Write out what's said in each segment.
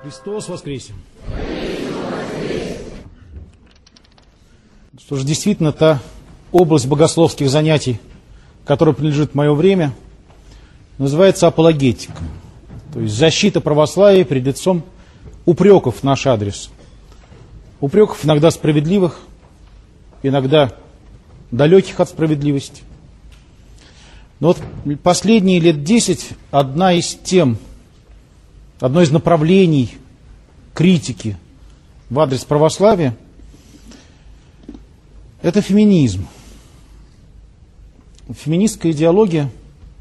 Христос воскресе! Что же, действительно, та область богословских занятий, которой принадлежит мое время, называется апологетика. То есть защита православия перед лицом упреков в наш адрес. Упреков иногда справедливых, иногда далеких от справедливости. Но вот последние лет 10 одно из направлений критики в адрес православия – это феминизм. Феминистская идеология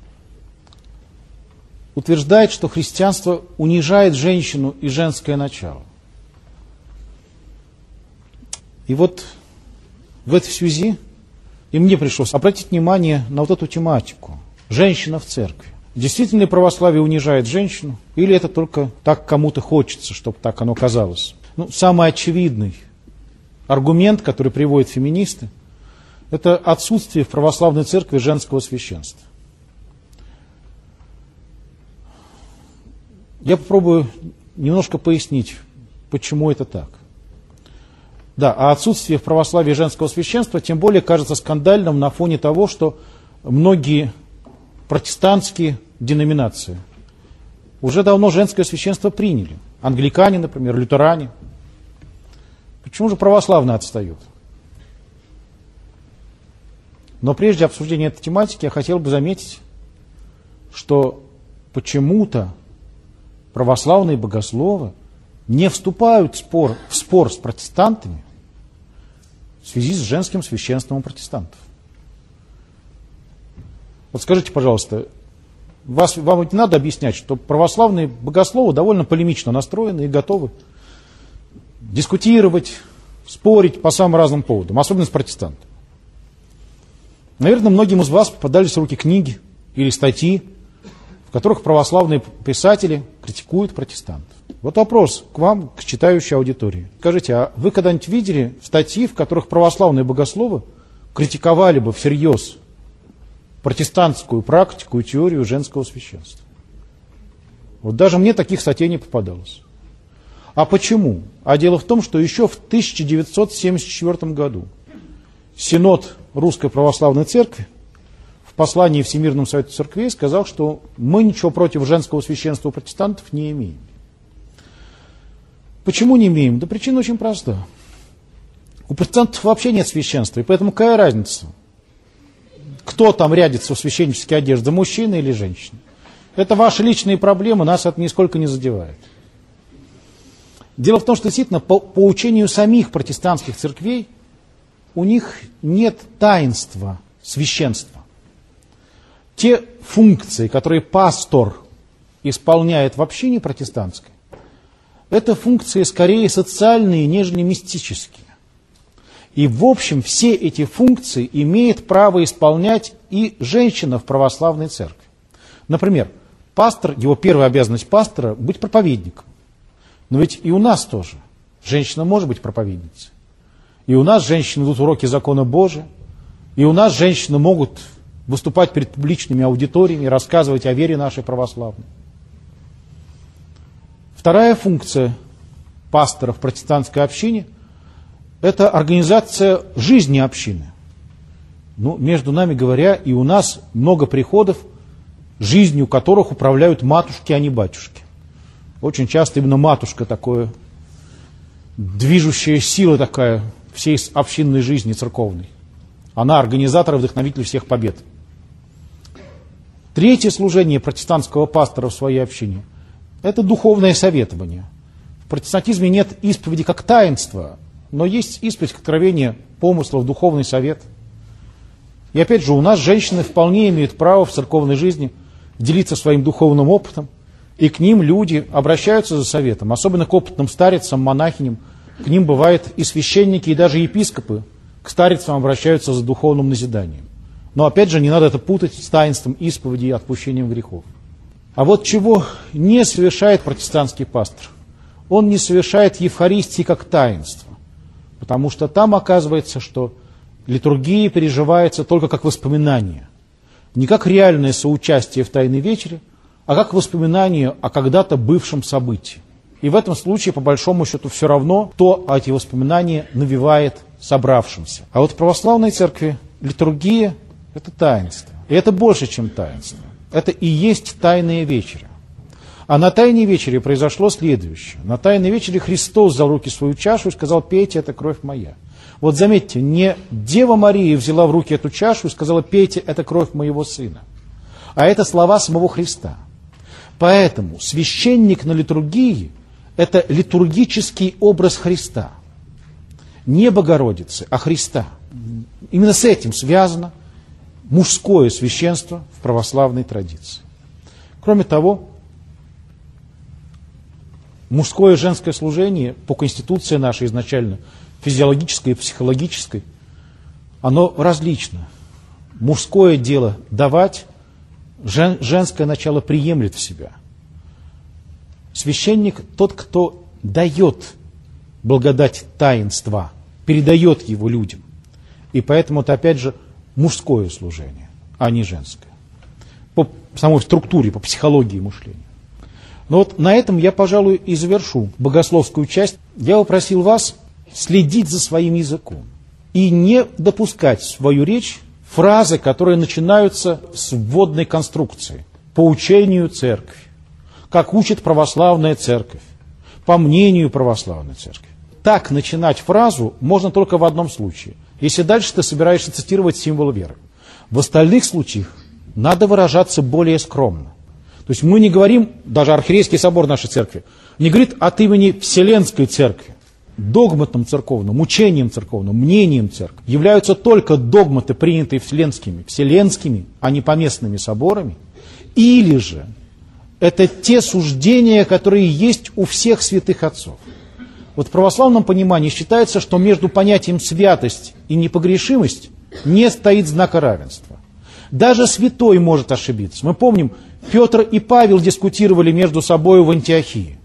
утверждает, что христианство унижает женщину и женское начало. И вот в этой связи и мне пришлось обратить внимание на вот эту тематику. Женщина в церкви. Действительно ли православие унижает женщину? Или это только так кому-то хочется, чтобы так оно казалось? Самый очевидный аргумент, который приводят феминисты, это отсутствие в православной церкви женского священства. Я попробую немножко пояснить, почему это так. Да, а отсутствие в православии женского священства тем более кажется скандальным на фоне того, что многие протестантские деноминации уже давно женское священство приняли. Англикане, например, лютеране. Почему же православные отстают? Но прежде обсуждения этой тематики я хотел бы заметить, что почему-то православные богословы не вступают в спор с протестантами в связи с женским священством у протестантов. Вот скажите, пожалуйста, вам ведь надо объяснять, что православные богословы довольно полемично настроены и готовы дискутировать, спорить по самым разным поводам, особенно с протестантами. Наверное, многим из вас попадались в руки книги или статьи, в которых православные писатели критикуют протестантов. Вот вопрос к вам, к читающей аудитории. Скажите, а вы когда-нибудь видели статьи, в которых православные богословы критиковали бы всерьез протестантскую практику и теорию женского священства? Вот даже мне таких статей не попадалось. А почему? А дело в том, что еще в 1974 году Синод Русской Православной Церкви в послании Всемирному Совету Церквей сказал, что мы ничего против женского священства у протестантов не имеем. Почему не имеем? Да причина очень проста. У протестантов вообще нет священства, и поэтому какая разница, кто там рядится в священнической одежде, мужчина или женщина? Это ваши личные проблемы, нас это нисколько не задевает. Дело в том, что действительно по учению самих протестантских церквей у них нет таинства священства. Те функции, которые пастор исполняет в общине протестантской, это функции скорее социальные, нежели мистические. И в общем все эти функции имеет право исполнять и женщина в православной церкви. Например, пастор, его первая обязанность пастора – быть проповедником. Но ведь и у нас тоже женщина может быть проповедницей. И у нас женщины ведут уроки закона Божия. И у нас женщины могут выступать перед публичными аудиториями, рассказывать о вере нашей православной. Вторая функция пастора в протестантской общине – это организация жизни общины. Между нами говоря, и у нас много приходов, жизнью которых управляют матушки, а не батюшки. Очень часто именно матушка такое, движущая сила такая всей общинной жизни церковной. Она организатор и вдохновитель всех побед. Третье служение протестантского пастора в своей общине – это духовное советование. В протестантизме нет исповеди как таинства, но есть исповедь как откровение помыслов, духовный совет. И опять же, у нас женщины вполне имеют право в церковной жизни делиться своим духовным опытом, и к ним люди обращаются за советом, особенно к опытным старицам, монахиням. К ним бывают и священники, и даже епископы к старицам обращаются за духовным назиданием. Но опять же, не надо это путать с таинством исповеди и отпущением грехов. А вот чего не совершает протестантский пастор? Он не совершает Евхаристии как таинство, потому что там оказывается, что литургия переживается только как воспоминание, не как реальное соучастие в Тайной вечере, а как воспоминание о когда-то бывшем событии. И в этом случае, по большому счету, все равно, кто эти воспоминания навевает собравшимся. А вот в православной церкви литургия – это таинство. И это больше, чем таинство. Это и есть тайная вечеря. А на тайной вечере произошло следующее. На тайной вечере Христос взял в руки свою чашу и сказал: пейте, это кровь моя. Вот заметьте, не Дева Мария взяла в руки эту чашу и сказала: пейте, это кровь моего Сына. А это слова самого Христа. Поэтому священник на литургии – это литургический образ Христа. Не Богородицы, а Христа. Именно с этим связано мужское священство в православной традиции. Кроме того, мужское и женское служение по конституции нашей изначально, физиологической и психологической, оно различно. Мужское дело давать, женское начало приемлет в себя. Священник тот, кто дает благодать таинства, передает его людям. И поэтому это опять же мужское служение, а не женское. По самой структуре, по психологии мышления. Но вот на этом я, пожалуй, и завершу богословскую часть. Я попросил вас следить за своим языком и не допускать в свою речь фразы, которые начинаются с вводной конструкции. По учению церкви, как учит православная церковь, по мнению православной церкви. Так начинать фразу можно только в одном случае, если дальше ты собираешься цитировать символ веры. В остальных случаях надо выражаться более скромно. То есть мы не говорим, даже архиерейский собор нашей церкви, не говорит от имени Вселенской церкви. Догматом церковным, учением церковным, мнением церкви являются только догматы, принятые вселенскими, а не поместными соборами, или же это те суждения, которые есть у всех святых отцов. Вот в православном понимании считается, что между понятием святость и непогрешимость не стоит знака равенства. Даже святой может ошибиться. Мы помним, Петр и Павел дискутировали между собой в Антиохии.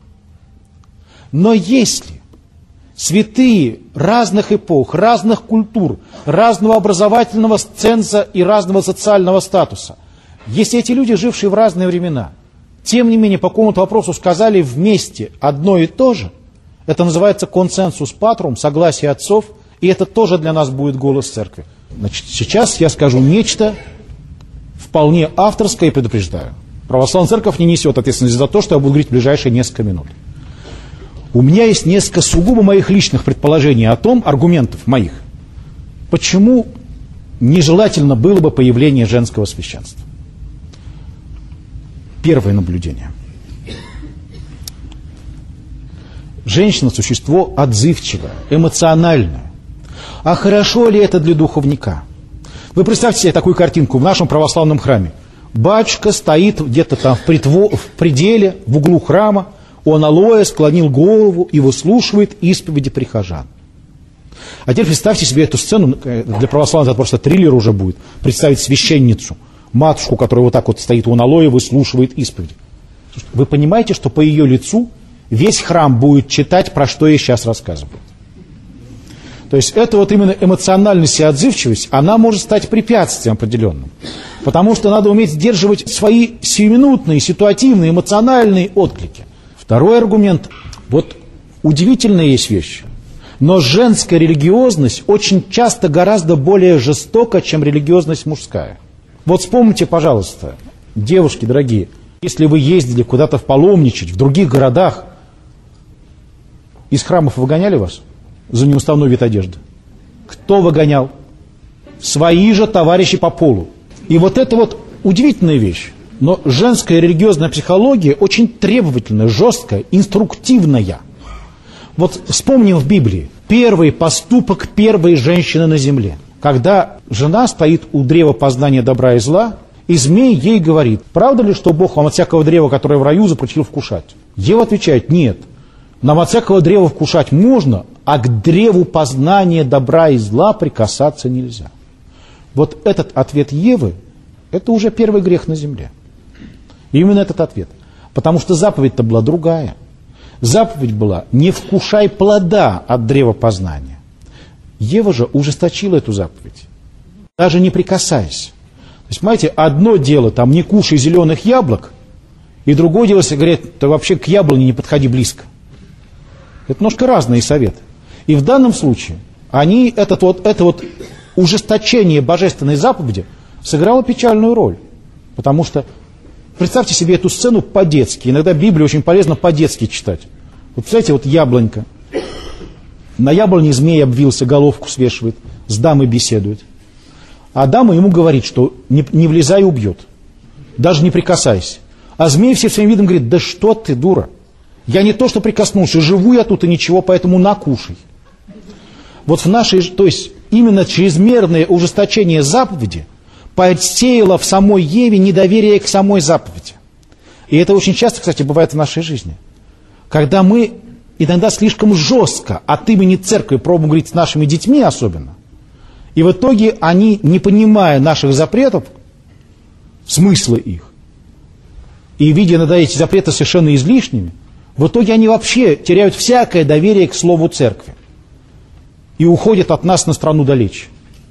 Но если святые разных эпох, разных культур, разного образовательного ценза и разного социального статуса, если эти люди, жившие в разные времена, тем не менее по какому-то вопросу сказали вместе одно и то же, это называется консенсус патрум, согласие отцов, и это тоже для нас будет голос церкви. Значит, сейчас я скажу нечто вполне авторское и предупреждаю. Православная церковь не несет ответственность за то, что я буду говорить в ближайшие несколько минут. У меня есть несколько сугубо моих личных предположений о том, аргументов моих, почему нежелательно было бы появление женского священства. Первое наблюдение. Женщина – существо отзывчивое, эмоциональное. А хорошо ли это для духовника? Вы представьте себе такую картинку в нашем православном храме. Батюшка стоит где-то там в пределе, в углу храма, он алоэ склонил голову и выслушивает исповеди прихожан. А теперь представьте себе эту сцену, для православных это просто триллер уже будет, представить священницу, матушку, которая вот так вот стоит у аналоя, выслушивает исповеди. Вы понимаете, что по ее лицу весь храм будет читать, про что я сейчас рассказываю. То есть это вот именно эмоциональность и отзывчивость, она может стать препятствием определенным. Потому что надо уметь сдерживать свои сиюминутные, ситуативные, эмоциональные отклики. Второй аргумент. Вот удивительная есть вещь. Но женская религиозность очень часто гораздо более жестока, чем религиозность мужская. Вот вспомните, пожалуйста, девушки дорогие, если вы ездили куда-то паломничать в других городах, из храмов выгоняли вас за неуставной вид одежды? Кто выгонял? Свои же товарищи по полу. И вот это вот удивительная вещь. Но женская религиозная психология очень требовательная, жесткая, инструктивная. Вот вспомним в Библии первый поступок первой женщины на земле. Когда жена стоит у древа познания добра и зла, и змей ей говорит: правда ли, что Бог вам от всякого древа, которое в раю, запретил вкушать? Ева отвечает: нет, нам от всякого древа вкушать можно, а к древу познания добра и зла прикасаться нельзя. Вот этот ответ Евы, это уже первый грех на земле. Именно этот ответ. Потому что заповедь-то была другая. Заповедь была: не вкушай плода от древа познания. Ева же ужесточила эту заповедь. Даже не прикасайся. То есть, понимаете, одно дело, там, не кушай зеленых яблок, и другое дело, если говорят, ты вообще к яблоне не подходи близко. Это немножко разные советы. И в данном случае это вот ужесточение божественной заповеди сыграло печальную роль. Потому что представьте себе эту сцену по-детски. Иногда Библию очень полезно по-детски читать. Вот представляете, вот яблонька. На яблоне змей обвился, головку свешивает, с дамой беседует. А дама ему говорит, что не влезай, убьет. Даже не прикасайся. А змей всем своим видом говорит: да что ты, дура. Я не то что прикоснулся, живу я тут и ничего, поэтому накушай. Вот то есть именно чрезмерное ужесточение заповеди посеяло в самой Еве недоверие к самой заповеди. И это очень часто, кстати, бывает в нашей жизни. Когда мы иногда слишком жестко от имени церкви пробуем говорить с нашими детьми особенно, и в итоге они, не понимая наших запретов, смысла их, и видя иногда эти запреты совершенно излишними, в итоге они вообще теряют всякое доверие к слову церкви и уходят от нас на страну далече.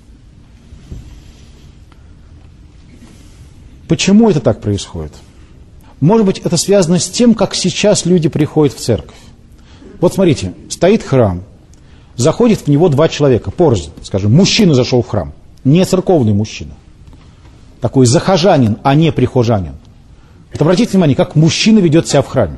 Почему это так происходит? Может быть, это связано с тем, как сейчас люди приходят в церковь. Вот смотрите, стоит храм, заходит в него два человека, порознь, скажем, мужчина зашел в храм, не церковный мужчина, такой захожанин, а не прихожанин. Вот обратите внимание, как мужчина ведет себя в храме.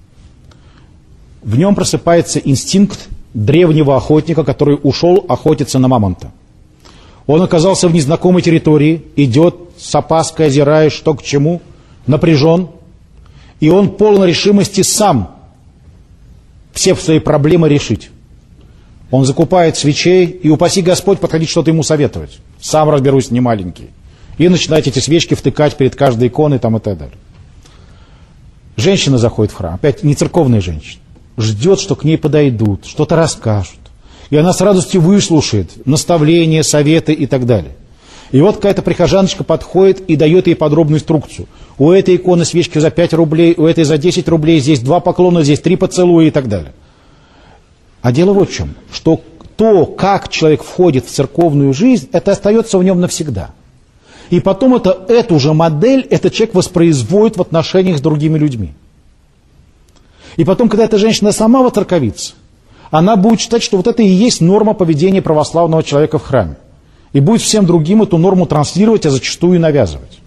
В нем просыпается инстинкт древнего охотника, который ушел охотиться на мамонта. Он оказался в незнакомой территории, идет с опаской, озираясь, что к чему, напряжен, и он полон решимости сам все свои проблемы решить. Он закупает свечей, и упаси Господь подходить что-то ему советовать. Сам разберусь, не маленький. И начинать эти свечки втыкать перед каждой иконой там, и так далее. Женщина заходит в храм, опять не церковная женщина, ждет, что к ней подойдут, что-то расскажут. И она с радостью выслушает наставления, советы и так далее. И вот какая-то прихожаночка подходит и дает ей подробную инструкцию. У этой иконы свечки за 5 рублей, у этой за 10 рублей, здесь 2 поклона, здесь 3 поцелуя и так далее. А дело вот в чем, что то, как человек входит в церковную жизнь, это остается в нем навсегда. И потом эту же модель этот человек воспроизводит в отношениях с другими людьми. И потом, когда эта женщина сама воцерковится, она будет считать, что вот это и есть норма поведения православного человека в храме. И будет всем другим эту норму транслировать, а зачастую и навязывать.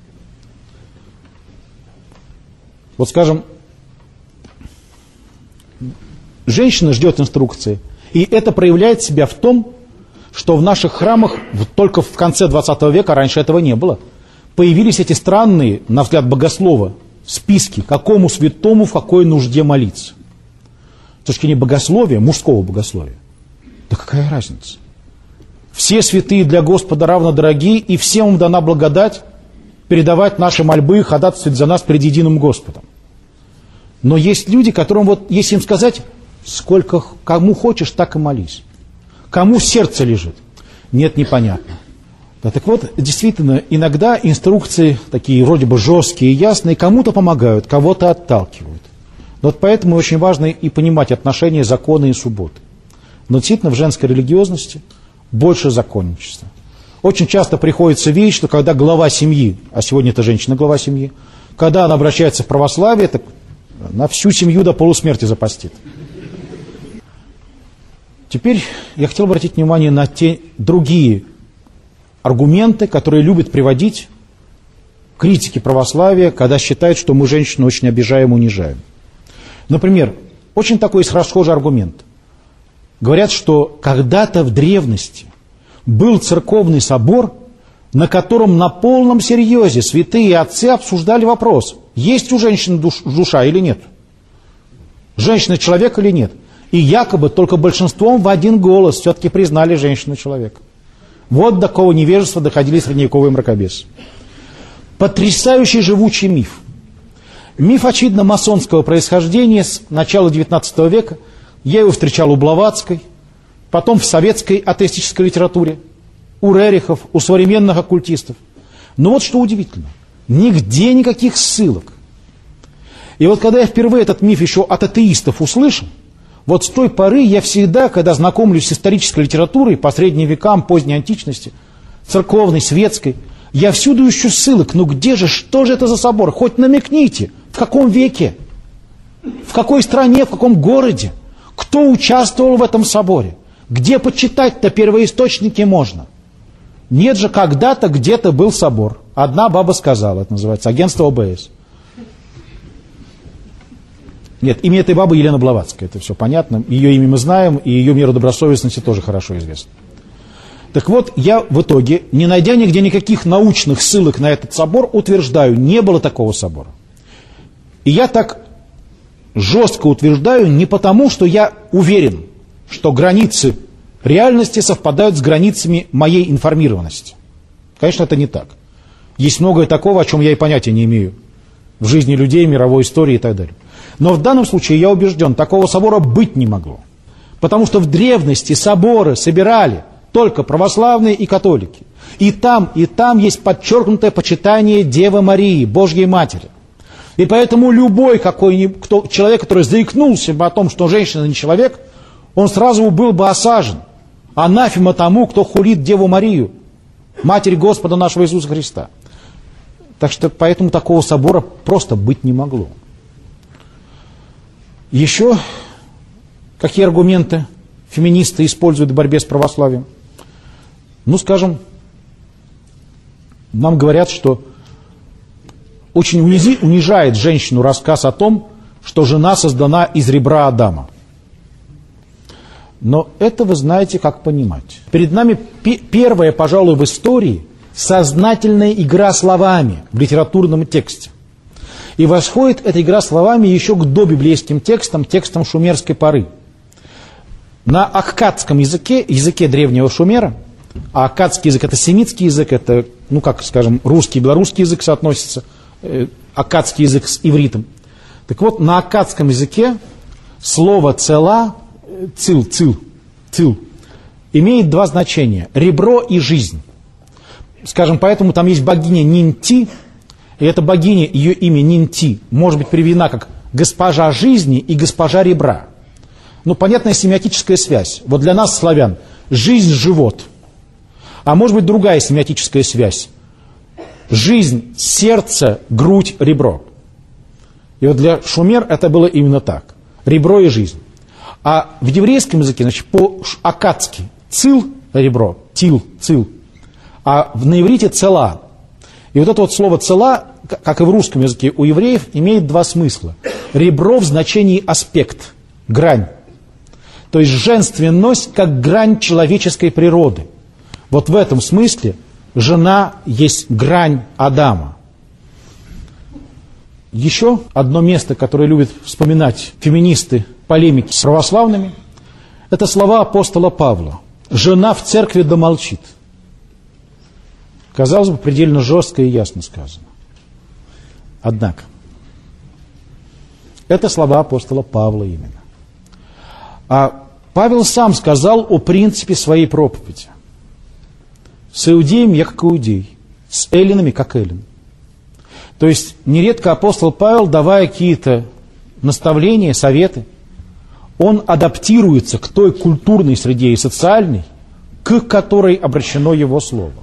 Вот скажем, женщина ждет инструкции, и это проявляет себя в том, что в наших храмах только в конце 20 века, раньше этого не было, появились эти странные, на взгляд богослова, списки, какому святому в какой нужде молиться. С точки зрения богословия, мужского богословия. Да какая разница? Все святые для Господа равно дорогие, и всем им дана благодать передавать наши мольбы и ходатайствовать за нас перед единым Господом. Но есть люди, которым вот, если им сказать, сколько, кому хочешь, так и молись. Кому сердце лежит? Нет, непонятно. Да, так вот, действительно, иногда инструкции такие вроде бы жесткие и ясные, кому-то помогают, кого-то отталкивают. Но вот поэтому очень важно и понимать отношения закона и субботы. Но действительно в женской религиозности больше законничества. Очень часто приходится видеть, что когда глава семьи, а сегодня это женщина глава семьи, когда она обращается в православие, так на всю семью до полусмерти запастит. Теперь я хотел обратить внимание на те другие аргументы, которые любят приводить критики православия, когда считают, что мы женщин очень обижаем и унижаем. Например, очень такой есть расхожий аргумент. Говорят, что когда-то в древности был церковный собор, на котором на полном серьезе святые отцы обсуждали вопрос, есть у женщины душа или нет. Женщина человек или нет. И якобы только большинством в один голос все-таки признали женщину человека. Вот до какого невежества доходили средневековые мракобесы. Потрясающий живучий миф. Миф, очевидно, масонского происхождения с начала XIX века. Я его встречал у Блаватской, потом в советской атеистической литературе, у Рерихов, у современных оккультистов. Но вот что удивительно. Нигде никаких ссылок. И вот когда я впервые этот миф еще от атеистов услышал, вот с той поры я всегда, когда знакомлюсь с исторической литературой по средним векам, поздней античности, церковной, светской, я всюду ищу ссылок. Ну где же, что же это за собор? Хоть намекните, в каком веке, в какой стране, в каком городе. Кто участвовал в этом соборе? Где почитать-то первоисточники можно? Нет же, когда-то где-то был собор. Одна баба сказала, это называется агентство ОБС. Нет, имя этой бабы Елена Блаватская, это все понятно. Ее имя мы знаем, и ее меру добросовестности тоже хорошо известно. Так вот, я в итоге, не найдя нигде никаких научных ссылок на этот собор, утверждаю, не было такого собора. И я так жестко утверждаю не потому, что я уверен, что границы реальности совпадают с границами моей информированности. Конечно, это не так. Есть многое такого, о чем я и понятия не имею в жизни людей, мировой истории и так далее. Но в данном случае я убежден, такого собора быть не могло. Потому что в древности соборы собирали только православные и католики. И там есть подчеркнутое почитание Девы Марии, Божьей Матери. И поэтому любой человек, который заикнулся бы о том, что женщина не человек, он сразу был бы осажен. Анафема тому, кто хулит Деву Марию, Матерь Господа нашего Иисуса Христа. Так что поэтому такого собора просто быть не могло. Еще какие аргументы феминисты используют в борьбе с православием? Ну, скажем, нам говорят, что очень унижает женщину рассказ о том, что жена создана из ребра Адама. Но это вы знаете, как понимать. Перед нами первая, пожалуй, в истории сознательная игра словами в литературном тексте. И восходит эта игра словами еще к добиблейским текстам, текстам шумерской поры. На аккадском языке, языке древнего Шумера, а аккадский язык это семитский язык, это, русский и белорусский язык соотносится, аккадский язык с ивритом. Так вот, на аккадском языке слово цела, цил, имеет два значения: ребро и жизнь. Скажем, поэтому там есть богиня Нинти, и эта богиня, ее имя Нинти, может быть приведена как госпожа жизни и госпожа ребра. Понятная семиотическая связь. Вот для нас, славян, жизнь – живот. А может быть другая семиотическая связь. Жизнь – сердце, грудь, ребро. И вот для шумер это было именно так. Ребро и жизнь. А в еврейском языке, по-аккадски, цил – ребро, тил, цил. А на иврите цела. И вот это вот слово цела, как и в русском языке у евреев, имеет два смысла. Ребро в значении аспект, грань. То есть женственность как грань человеческой природы. Вот в этом смысле жена есть грань Адама. Еще одно место, которое любят вспоминать феминисты полемики с православными, это слова апостола Павла. «Жена в церкви да молчит». Казалось бы, предельно жестко и ясно сказано. Однако, это слова апостола Павла именно. А Павел сам сказал о принципе своей проповеди. С иудеем я как иудей, с эллинами как эллин. То есть нередко апостол Павел, давая какие-то наставления, советы, он адаптируется к той культурной среде и социальной, к которой обращено его слово.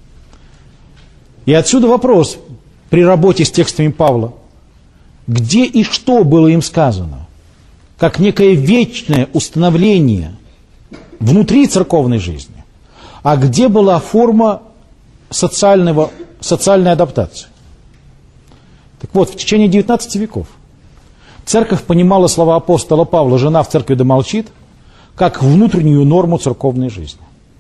И отсюда вопрос при работе с текстами Павла. Где и что было им сказано? Как некое вечное установление внутри церковной жизни. А где была форма социальной адаптации? Так вот, в течение 19 веков церковь понимала слова апостола Павла «жена в церкви да молчит» как внутреннюю норму церковной жизни.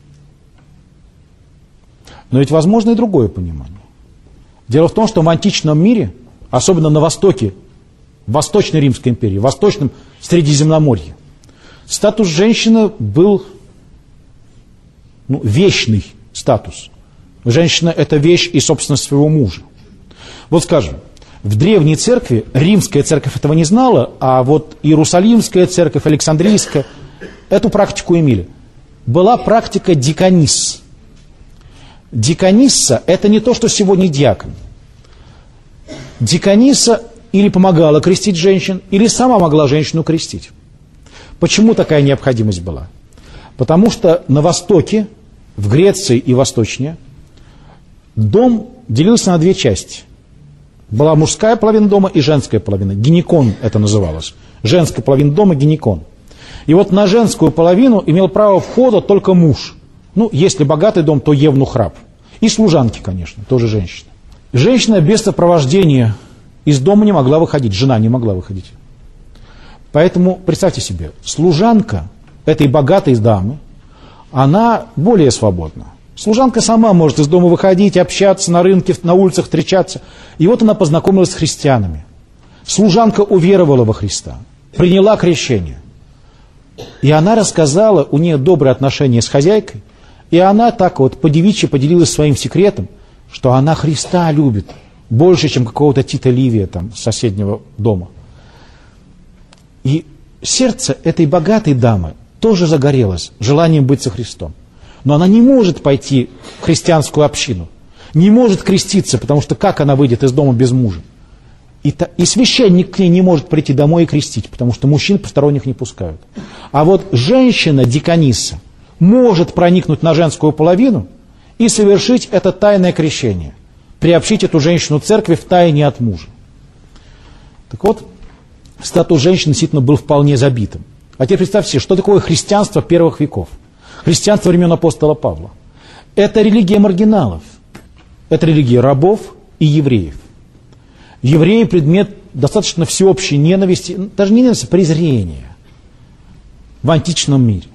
Но ведь возможно и другое понимание. Дело в том, что в античном мире, особенно на Востоке, в Восточной Римской империи, в Восточном Средиземноморье, статус женщины был вечный статус. Женщина – это вещь и собственность своего мужа. Вот скажем, в древней церкви, римская церковь этого не знала, а вот Иерусалимская церковь, Александрийская, эту практику имели. Была практика диконисс. Диконисса – это не то, что сегодня диакон. Диконисса или помогала крестить женщин, или сама могла женщину крестить. Почему такая необходимость была? Потому что на Востоке, в Греции и восточнее, дом делился на две части. Была мужская половина дома и женская половина. Гинекон это называлось. Женская половина дома – гинекон. И вот на женскую половину имел право входа только муж. Ну, если богатый дом, то евнух-раб. И служанки, конечно, тоже женщины. Женщина без сопровождения из дома не могла выходить, жена не могла выходить. Поэтому, представьте себе, служанка этой богатой дамы, она более свободна. Служанка сама может из дома выходить, общаться на рынке, на улицах встречаться. И вот она познакомилась с христианами. Служанка уверовала во Христа, приняла крещение. И она рассказала, у нее добрые отношения с хозяйкой, и она так вот по-девичьи поделилась своим секретом, что она Христа любит больше, чем какого-то Тита Ливия там, с соседнего дома. И сердце этой богатой дамы тоже загорелось желанием быть со Христом. Но она не может пойти в христианскую общину, не может креститься, потому что как она выйдет из дома без мужа? И священник к ней не может прийти домой и крестить, потому что мужчин посторонних не пускают. А вот женщина-диконисса может проникнуть на женскую половину и совершить это тайное крещение, приобщить эту женщину в церкви в тайне от мужа. Так вот, статус женщины действительно был вполне забитым. А теперь представьте себе, что такое христианство первых веков. Христианство времен апостола Павла. Это религия маргиналов. Это религия рабов и евреев. Евреи предмет достаточно всеобщей ненависти, даже не ненависти, презрения в античном мире.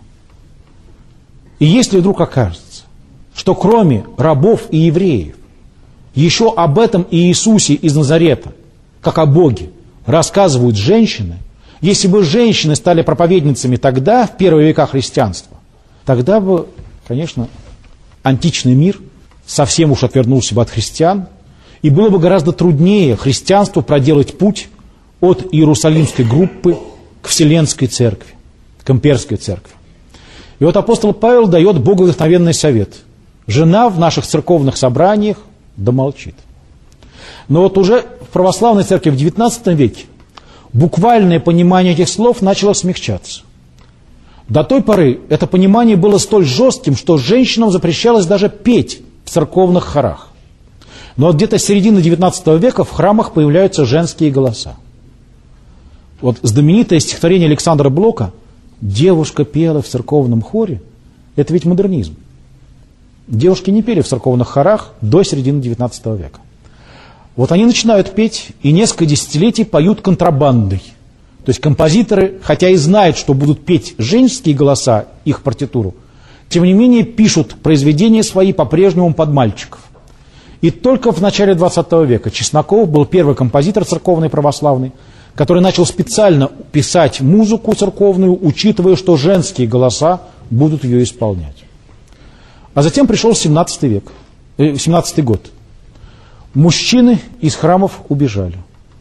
И если вдруг окажется, что кроме рабов и евреев, еще об этом Иисусе из Назарета, как о Боге, рассказывают женщины, если бы женщины стали проповедницами тогда, в первые века христианства, тогда бы, конечно, античный мир совсем уж отвернулся бы от христиан, и было бы гораздо труднее христианству проделать путь от Иерусалимской группы к Вселенской церкви, к имперской церкви. И вот апостол Павел дает боговдохновенный совет. Жена в наших церковных собраниях да молчит. Но вот уже в православной церкви в XIX веке буквальное понимание этих слов начало смягчаться. До той поры это понимание было столь жестким, что женщинам запрещалось даже петь в церковных хорах. Но вот где-то с середины XIX века в храмах появляются женские голоса. Вот знаменитое стихотворение Александра Блока «Девушка пела в церковном хоре» – это ведь модернизм. Девушки не пели в церковных хорах до середины XIX века. Вот они начинают петь и несколько десятилетий поют контрабандой. То есть композиторы, хотя и знают, что будут петь женские голоса, их партитуру, тем не менее пишут произведения свои по-прежнему под мальчиков. И только в начале XX века Чесноков был первый композитор церковный православный, который начал специально писать музыку церковную, учитывая, что женские голоса будут ее исполнять. А затем пришел 17 год. Мужчины из храмов убежали.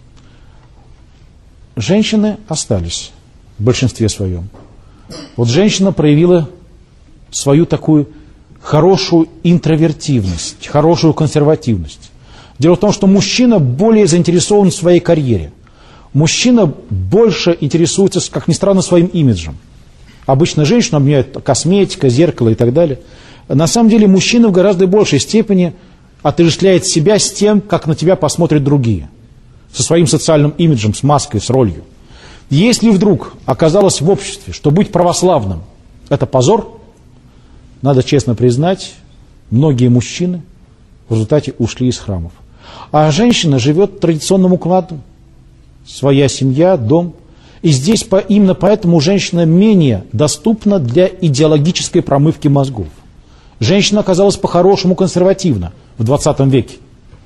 Женщины остались в большинстве своем. Вот женщина проявила свою такую хорошую интровертивность, хорошую консервативность. Дело в том, что мужчина более заинтересован в своей карьере. Мужчина больше интересуется, как ни странно, своим имиджем. Обычно женщину обменяют косметика, зеркало и так далее. На самом деле мужчина в гораздо большей степени отождествляет себя с тем, как на тебя посмотрят другие. Со своим социальным имиджем, с маской, с ролью. Если вдруг оказалось в обществе, что быть православным – это позор, надо честно признать, многие мужчины в результате ушли из храмов. А женщина живет традиционным укладом. Своя семья, дом. И здесь именно поэтому женщина менее доступна для идеологической промывки мозгов. Женщина оказалась по-хорошему консервативна в 20 веке.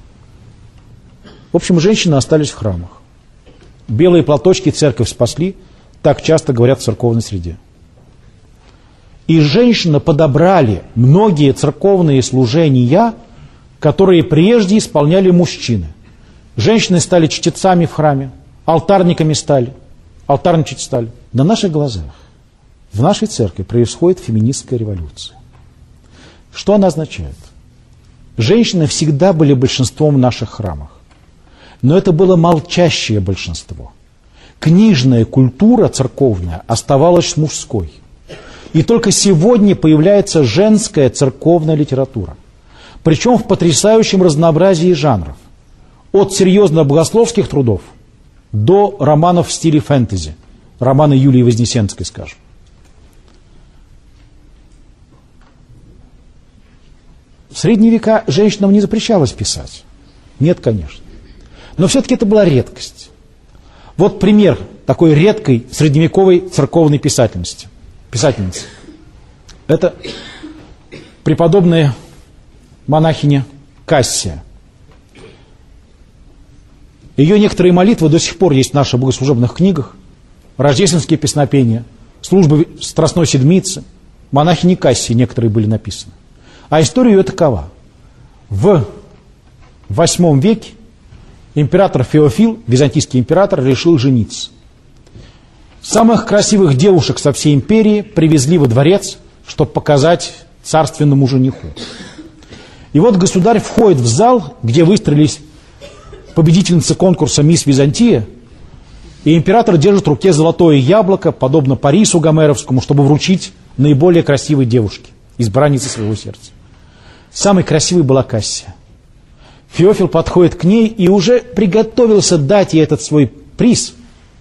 В общем, женщины остались в храмах. Белые платочки церковь спасли, так часто говорят в церковной среде. И женщины подобрали многие церковные служения, которые прежде исполняли мужчины. Женщины стали чтецами в храме, алтарниками стали, алтарничать стали. На наших глазах в нашей церкви происходит феминистская революция. Что она означает? Женщины всегда были большинством в наших храмах. Но это было молчащее большинство. Книжная культура церковная оставалась мужской. И только сегодня появляется женская церковная литература. Причем в потрясающем разнообразии жанров. От серьезно богословских трудов до романов в стиле фэнтези. Романы Юлии Вознесенской, скажем. В средние века женщинам не запрещалось писать. Нет, конечно. Но все-таки это была редкость. Вот пример такой редкой средневековой церковной писательницы. Это преподобная монахиня Кассия. Ее некоторые молитвы до сих пор есть в наших богослужебных книгах. Рождественские песнопения, службы Страстной Седмицы. Монахини Кассии некоторые были написаны. А история ее такова. В VIII веке император Феофил, византийский император, решил жениться. Самых красивых девушек со всей империи привезли во дворец, чтобы показать царственному жениху. И вот государь входит в зал, где выстроились победительницы конкурса «Мисс Византия», и император держит в руке золотое яблоко, подобно Парису Гомеровскому, чтобы вручить наиболее красивой девушке, избраннице своего сердца. Самой красивой была Кассия. Феофил подходит к ней и уже приготовился дать ей этот свой приз.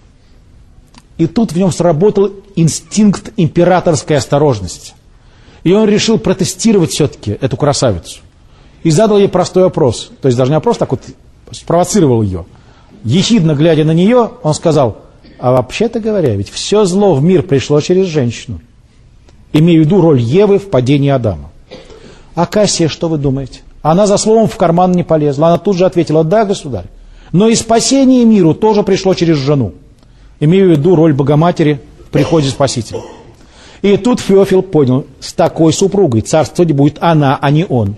И тут в нем сработал инстинкт императорской осторожности. И он решил протестировать все-таки эту красавицу. И задал ей простой вопрос. То есть даже не вопрос, так вот спровоцировал ее. Ехидно глядя на нее, он сказал: а вообще-то говоря, ведь все зло в мир пришло через женщину. Имею в виду роль Евы в падении Адама. А Кассия, что вы думаете? Она за словом в карман не полезла. Она тут же ответила: да, государь. Но и спасение миру тоже пришло через жену. Имею в виду роль Богоматери в приходе Спасителя. И тут Феофил понял: с такой супругой царствовать будет она, а не он.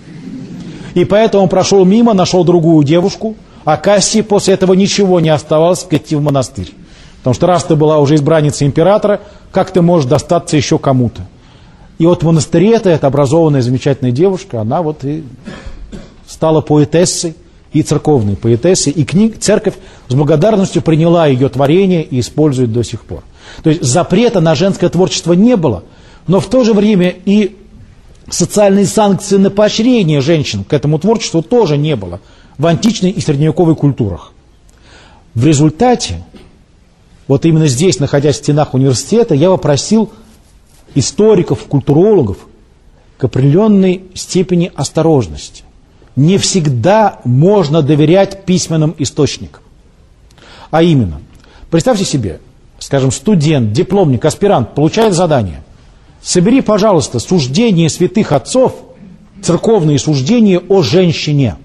И поэтому он прошел мимо, нашел другую девушку, а Кассии после этого ничего не оставалось, как идти в монастырь. Потому что раз ты была уже избранницей императора, как ты можешь достаться еще кому-то? И вот в монастыре эта образованная, замечательная девушка, она вот и стала поэтессой, и церковной поэтессой, и церковь с благодарностью приняла ее творение и использует до сих пор. То есть запрета на женское творчество не было, но в то же время и социальные санкции на поощрение женщин к этому творчеству тоже не было в античной и средневековой культурах. В результате, вот именно здесь, находясь в стенах университета, я попросил историков, культурологов к определенной степени осторожности. Не всегда можно доверять письменным источникам. А именно, представьте себе, скажем, студент, дипломник, аспирант получает задание: собери, пожалуйста, суждения святых отцов, церковные суждения о женщине.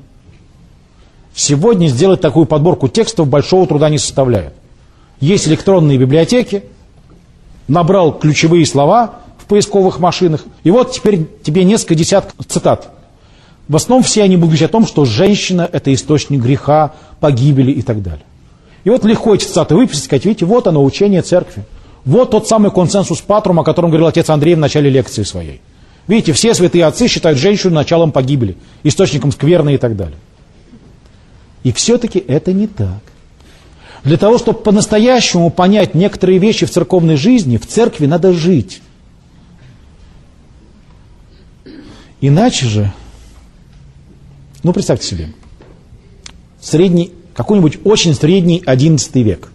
Сегодня сделать такую подборку текстов большого труда не составляет. Есть электронные библиотеки, набрал ключевые слова в поисковых машинах, и вот теперь тебе несколько десятков цитат. В основном все они будут говорить о том, что женщина – это источник греха, погибели и так далее. И вот легко эти цитаты выписать, сказать: видите, вот оно, учение церкви. Вот тот самый консенсус патрум, о котором говорил отец Андрей в начале лекции своей. Видите, все святые отцы считают женщину началом погибели, источником скверны и так далее. И все-таки это не так. Для того, чтобы по-настоящему понять некоторые вещи в церковной жизни, в церкви надо жить. Иначе же, ну представьте себе, какой-нибудь очень средний XI век.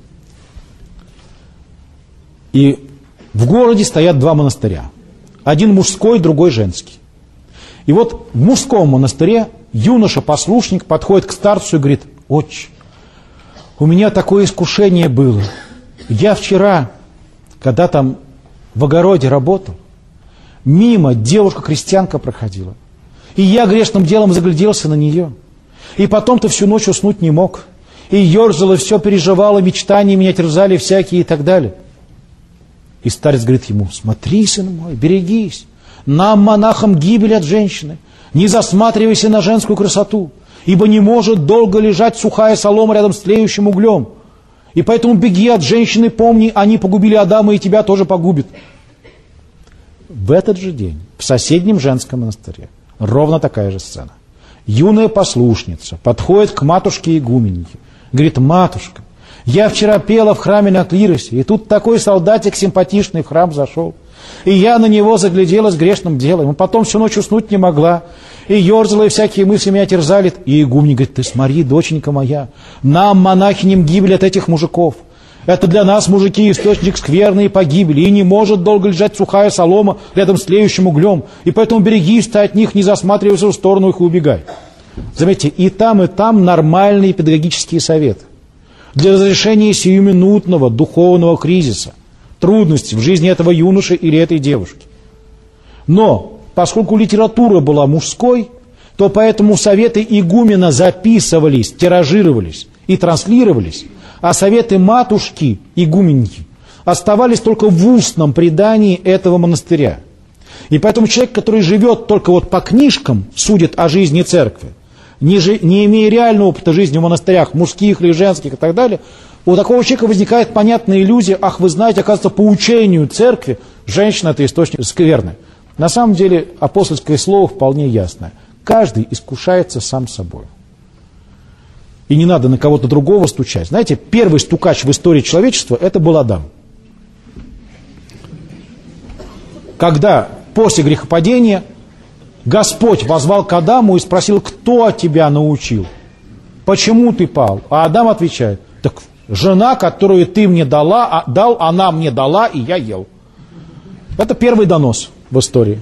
И в городе стоят два монастыря. Один мужской, другой женский. И вот в мужском монастыре юноша-послушник подходит к старцу и говорит: отче, у меня такое искушение было. Я вчера, когда там в огороде работал, мимо девушка-крестьянка проходила. И я грешным делом загляделся на нее. И потом-то всю ночь уснуть не мог. И ерзала, все переживала, мечтания меня терзали всякие и так далее. И старец говорит ему: смотри, сын мой, берегись. Нам, монахам, гибель от женщины. Не засматривайся на женскую красоту, ибо не может долго лежать сухая солома рядом с тлеющим углем. И поэтому беги от женщины, помни, они погубили Адама, и тебя тоже погубят. В этот же день в соседнем женском монастыре ровно такая же сцена. Юная послушница подходит к матушке игуменьке, говорит: матушка, я вчера пела в храме на клиросе, и тут такой солдатик симпатичный в храм зашел. И я на него загляделась грешным делом, и потом всю ночь уснуть не могла, и ерзала, и всякие мысли меня терзали. И игуменья говорит: ты смотри, доченька моя, нам, монахиням, гибель от этих мужиков. Это для нас, мужики, источник скверной погибели, и не может долго лежать сухая солома рядом с тлеющим углем, и поэтому берегись ты от них, не засматривайся в сторону их и убегай. Заметьте, и там нормальные педагогические советы для разрешения сиюминутного духовного кризиса, трудностей в жизни этого юноши или этой девушки. Но поскольку литература была мужской, то поэтому советы игумена записывались, тиражировались и транслировались, а советы матушки, игуменьки, оставались только в устном предании этого монастыря. И поэтому человек, который живет только вот по книжкам, судит о жизни церкви, не имея реального опыта жизни в монастырях, мужских или женских и так далее, у такого человека возникает понятная иллюзия: ах, вы знаете, оказывается, по учению церкви женщина – это источник скверны. На самом деле апостольское слово вполне ясное. Каждый искушается сам собой. И не надо на кого-то другого стучать. Знаете, первый стукач в истории человечества – это был Адам. Когда после грехопадения Господь возвал к Адаму и спросил: кто тебя научил? Почему ты пал? А Адам отвечает: так жена, которую ты мне дал, она мне дала, и я ел. Это первый донос в истории.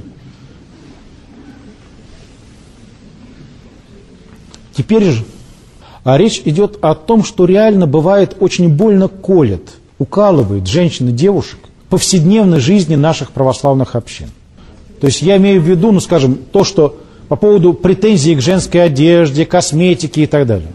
Теперь же речь идет о том, что реально бывает очень больно колет, укалывает женщин и девушек в повседневной жизни наших православных общин. То есть я имею в виду, скажем, то, что по поводу претензий к женской одежде, косметике и так далее.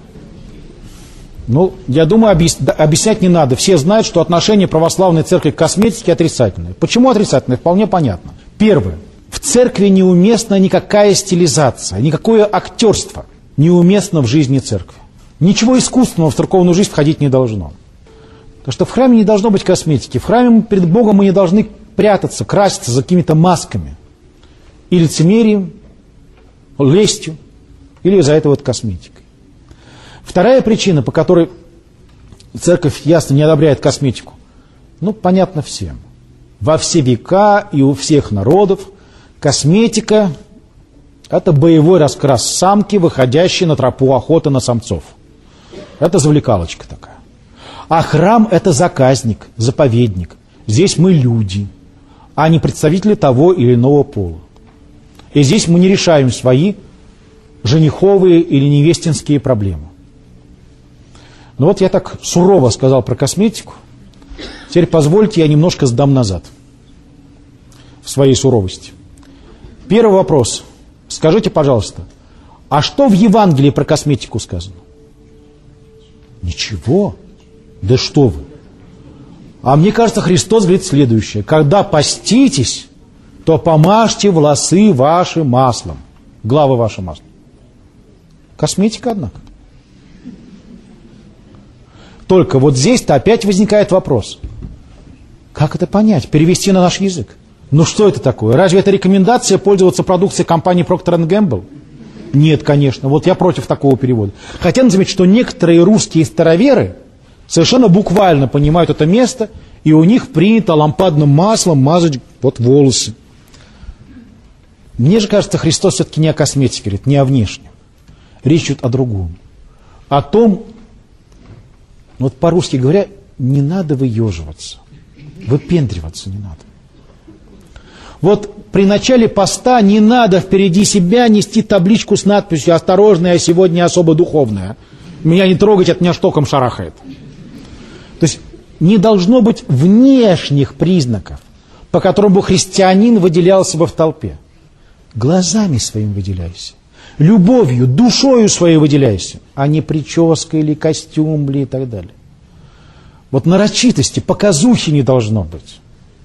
Я думаю, объяснять не надо. Все знают, что отношение православной церкви к косметике отрицательное. Почему отрицательное? Вполне понятно. Первое. В церкви неуместна никакая стилизация, никакое актерство неуместно в жизни церкви. Ничего искусственного в церковную жизнь входить не должно. Потому что в храме не должно быть косметики. В храме перед Богом мы не должны прятаться, краситься за какими-то масками. И лицемерием, лестью, или за это косметикой. Вторая причина, по которой церковь ясно не одобряет косметику, понятно всем. Во все века и у всех народов косметика – это боевой раскрас самки, выходящей на тропу охоты на самцов. Это завлекалочка такая. А храм – это заказник, заповедник. Здесь мы люди, а не представители того или иного пола. И здесь мы не решаем свои жениховые или невестинские проблемы. Я так сурово сказал про косметику. Теперь позвольте, я немножко сдам назад в своей суровости. Первый вопрос. Скажите, пожалуйста, а что в Евангелии про косметику сказано? Ничего. Да что вы. А мне кажется, Христос говорит следующее. Когда поститесь, то помажьте волосы ваши маслом. Главы ваши маслом. Косметика, однако. Только здесь-то опять возникает вопрос. Как это понять? Перевести на наш язык? Что это такое? Разве это рекомендация пользоваться продукцией компании Procter & Gamble? Нет, конечно. Я против такого перевода. Хотя надо заметить, что некоторые русские староверы совершенно буквально понимают это место, и у них принято лампадным маслом мазать волосы. Мне же кажется, Христос все-таки не о косметике говорит, не о внешнем. Речь идет о другом. О том, по-русски говоря, не надо выеживаться, выпендриваться не надо. При начале поста не надо впереди себя нести табличку с надписью «Осторожно, я сегодня особо духовная». Меня не трогать, от меня штоком шарахает. То есть не должно быть внешних признаков, по которым бы христианин выделялся бы в толпе. Глазами своим выделяйся, любовью, душою своей выделяйся, а не прической или костюм или и так далее. Нарочитости, показухи не должно быть.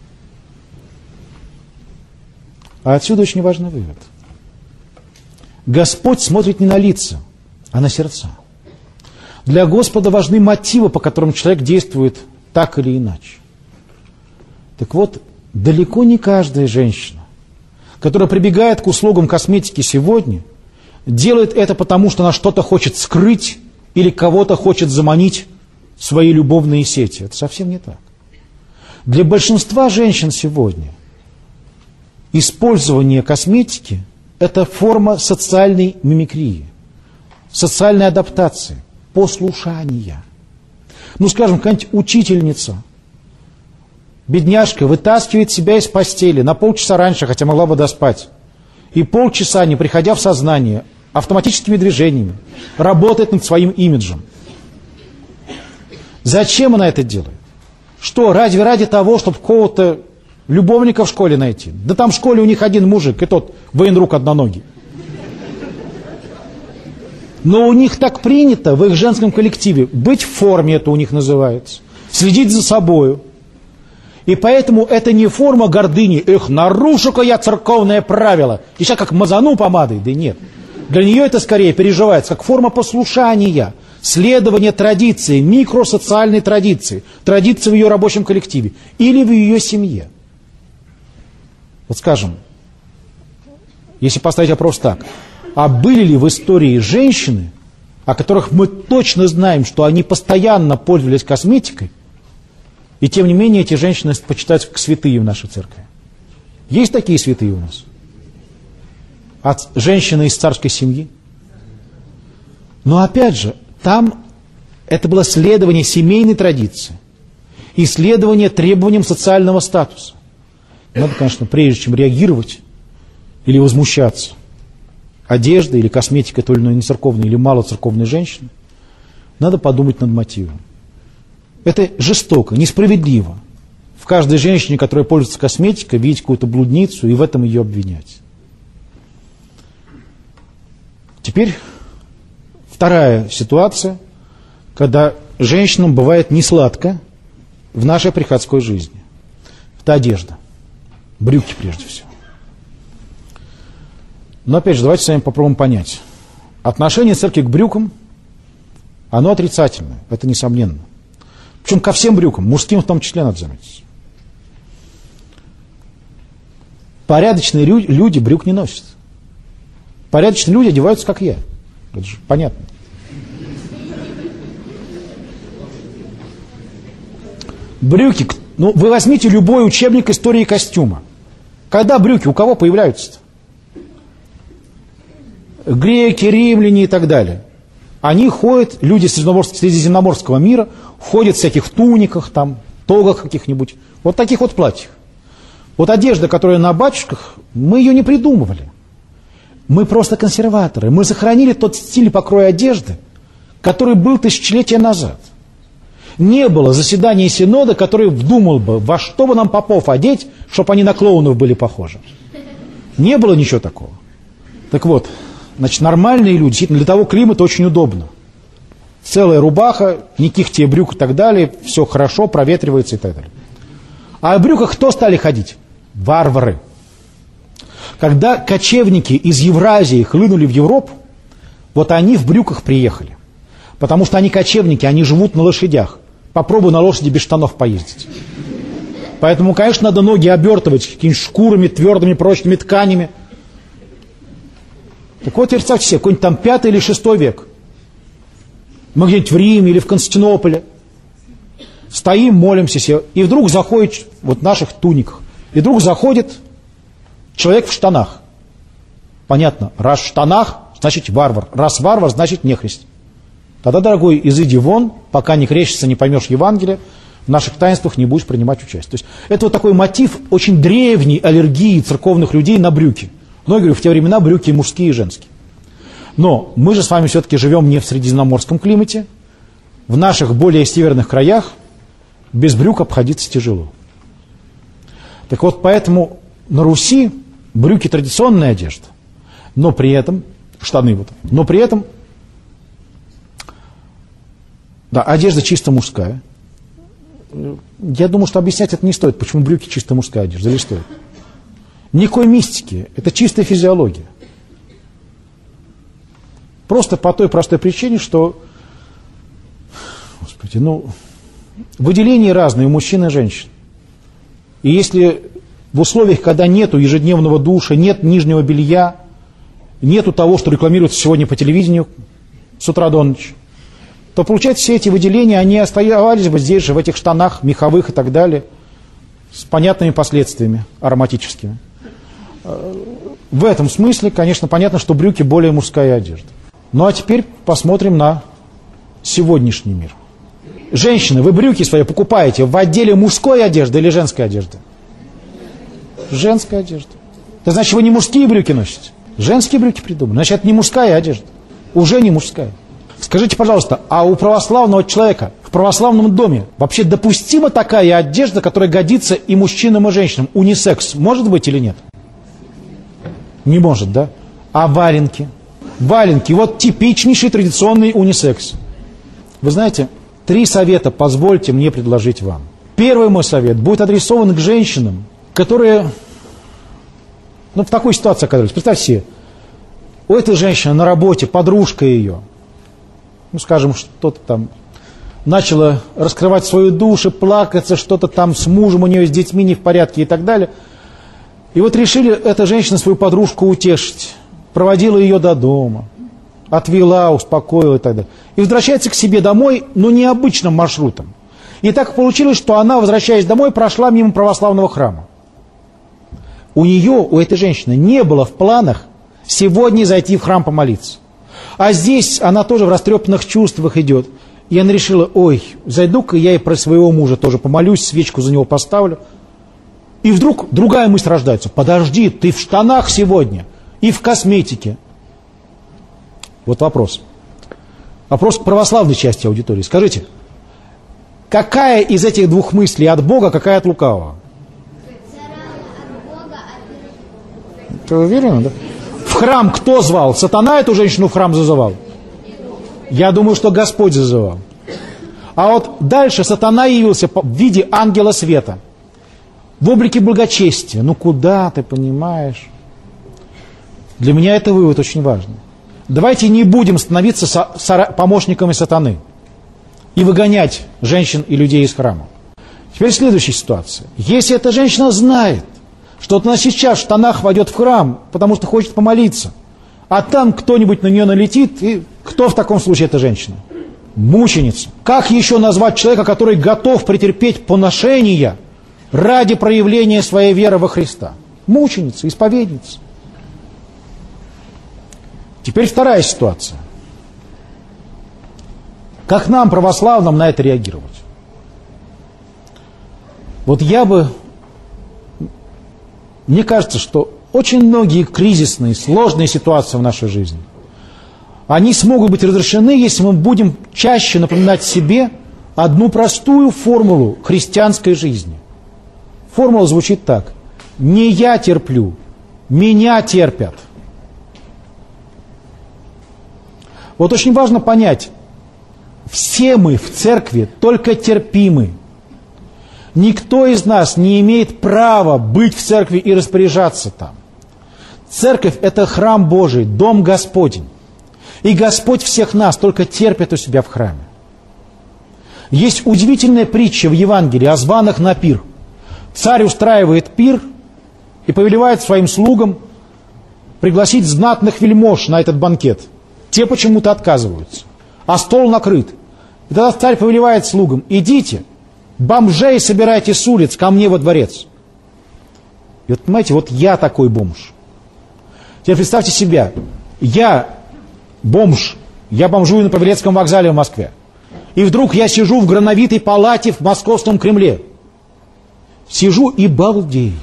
А отсюда очень важный вывод. Господь смотрит не на лица, а на сердца. Для Господа важны мотивы, по которым человек действует так или иначе. Так далеко не каждая женщина, которая прибегает к услугам косметики сегодня, делает это потому, что она что-то хочет скрыть или кого-то хочет заманить в свои любовные сети. Это совсем не так. Для большинства женщин сегодня использование косметики – это форма социальной мимикрии, социальной адаптации, послушания. Ну, скажем, какая-нибудь учительница, бедняжка, вытаскивает себя из постели на полчаса раньше, хотя могла бы доспать, и полчаса, не приходя в сознание, автоматическими движениями, работает над своим имиджем. Зачем она это делает? Что, ради того, чтобы какого-то любовника в школе найти? Да там в школе у них один мужик, и тот военрук одноногий. Но у них так принято в их женском коллективе. Быть в форме, это у них называется. Следить за собою. И поэтому это не форма гордыни. Эх, нарушу-ка я церковное правило. И сейчас как мазану помадой. Да нет. Для нее это скорее переживается как форма послушания, следования традиции, микросоциальной традиции, традиции в ее рабочем коллективе или в ее семье. Вот скажем, если поставить вопрос так, а были ли в истории женщины, о которых мы точно знаем, что они постоянно пользовались косметикой, и тем не менее эти женщины почитаются как святые в нашей церкви? Есть такие святые у нас? От женщины из царской семьи? Но опять же, там это было следование семейной традиции, исследование требованиям социального статуса. Надо, конечно, прежде чем реагировать или возмущаться одеждой или косметикой той или иной нецерковной или малоцерковной женщины, надо подумать над мотивом. Это жестоко, несправедливо. В каждой женщине, которая пользуется косметикой, видеть какую-то блудницу и в этом ее обвинять. Теперь вторая ситуация, когда женщинам бывает несладко в нашей приходской жизни. Это одежда. Брюки прежде всего. Но опять же, давайте с вами попробуем понять. Отношение церкви к брюкам, оно отрицательное, это несомненно. Причем ко всем брюкам, мужским в том числе, надо заметить. Порядочные люди брюк не носят. Порядочные люди одеваются, как я. Это же понятно. Брюки, ну вы возьмите любой учебник истории костюма. Когда брюки у кого появляются-то? Греки, римляне и так далее. Они ходят, люди средиземноморского мира, ходят в всяких туниках, там, тогах каких-нибудь, вот таких вот платьях. Вот одежда, которая на батюшках, мы ее не придумывали. Мы просто консерваторы. Мы сохранили тот стиль покроя одежды, который был тысячелетия назад. Не было заседания синода, который вдумал бы, во что бы нам попов одеть, чтобы они на клоунов были похожи. Не было ничего такого. Так вот, значит, нормальные люди, действительно, для того климата очень удобно. Целая рубаха, никаких тебе брюк и так далее, все хорошо, проветривается и так далее. А в брюках кто стали ходить? Варвары. Когда кочевники из Евразии хлынули в Европу, вот они в брюках приехали. Потому что они кочевники, они живут на лошадях. Попробуй на лошади без штанов поездить. Поэтому, конечно, надо ноги обертывать какими-нибудь шкурами, твердыми, прочными тканями. Так вот, представьте себе, какой-нибудь там 5 или 6 век. Мы где-нибудь в Риме или в Константинополе. Стоим, молимся себе, и вдруг заходит, вот в наших туниках, и вдруг заходит человек в штанах. Понятно, раз в штанах, значит варвар. Раз варвар, значит нехрист. Тогда, дорогой, изыди вон, пока не крещешься, не поймешь Евангелие, в наших таинствах не будешь принимать участие. То есть это вот такой мотив очень древней аллергии церковных людей на брюки. Но я говорю, в те времена брюки и мужские, и женские. Но мы же с вами все-таки живем не в средиземноморском климате. В наших более северных краях без брюк обходиться тяжело. Так вот, поэтому на Руси брюки традиционная одежда, но при этом, штаны вот, но при этом, да, одежда чисто мужская. Я думаю, что объяснять это не стоит, почему брюки чисто мужская одежда, или стоит. Никакой мистики, это чистая физиология. Просто по той простой причине, что, господи, выделения разные у мужчин и женщин. И если в условиях, когда нету ежедневного душа, нет нижнего белья, нету того, что рекламируется сегодня по телевидению с утра до ночи, то, получается, все эти выделения, они оставались бы здесь же, в этих штанах, меховых и так далее, с понятными последствиями ароматическими. В этом смысле, конечно, понятно, что брюки более мужская одежда. Ну а теперь посмотрим на сегодняшний мир. Женщины, вы брюки свои покупаете в отделе мужской одежды или женской одежды? Женская одежда. Это значит, вы не мужские брюки носите? Женские брюки придумали. Значит, это не мужская одежда. Уже не мужская. Скажите, пожалуйста, а у православного человека в православном доме вообще допустима такая одежда, которая годится и мужчинам, и женщинам? Унисекс может быть или нет? Не может, да? А валенки? Валенки. Вот типичнейший традиционный унисекс. Вы знаете, 3 совета позвольте мне предложить вам. Первый мой совет будет адресован к женщинам, которые, в такой ситуации оказались. Представьте себе, у этой женщины на работе подружка ее, скажем, что-то там, начала раскрывать свою душу, плакаться, что-то там с мужем у нее, с детьми не в порядке и так далее. И вот решили эта женщина свою подружку утешить, проводила ее до дома, отвела, успокоила и так далее. И возвращается к себе домой, но необычным маршрутом. И так получилось, что она, возвращаясь домой, прошла мимо православного храма. У этой женщины, не было в планах сегодня зайти в храм помолиться. А здесь она тоже в растрепанных чувствах идет. И она решила, зайду-ка я и про своего мужа тоже помолюсь, свечку за него поставлю. И вдруг другая мысль рождается. Подожди, ты в штанах сегодня и в косметике. Вот вопрос. Вопрос к православной части аудитории. Скажите, какая из этих 2 мыслей от Бога, какая от лукавого? Ты уверен, да? В храм кто звал? Сатана эту женщину в храм зазывал? Я думаю, что Господь зазывал. А вот дальше сатана явился в виде ангела света. В облике благочестия. Куда ты понимаешь? Для меня это вывод очень важный. Давайте не будем становиться помощниками сатаны и выгонять женщин и людей из храма. Теперь следующая ситуация. Если эта женщина знает, что она сейчас в штанах войдет в храм, потому что хочет помолиться, а там кто-нибудь на нее налетит, и кто в таком случае эта женщина? Мученица. Как еще назвать человека, который готов претерпеть поношения ради проявления своей веры во Христа? Мученица, исповедница. Теперь вторая ситуация. Как нам, православным, на это реагировать? Мне кажется, что очень многие кризисные, сложные ситуации в нашей жизни, они смогут быть разрешены, если мы будем чаще напоминать себе одну простую формулу христианской жизни. Формула звучит так. Не я терплю, меня терпят. Вот очень важно понять, все мы в церкви только терпимы. Никто из нас не имеет права быть в церкви и распоряжаться там. Церковь – это храм Божий, дом Господень. И Господь всех нас только терпит у себя в храме. Есть удивительная притча в Евангелии о званых на пир. Царь устраивает пир и повелевает своим слугам пригласить знатных вельмож на этот банкет. Те почему-то отказываются. А стол накрыт. И тогда царь повелевает слугам: идите, бомжей собирайте с улиц ко мне во дворец. И вот понимаете, вот я такой бомж. Теперь представьте себя, я бомж, я бомжую на Павелецком вокзале в Москве. И вдруг я сижу в грановитой палате в московском Кремле. Сижу и балдею.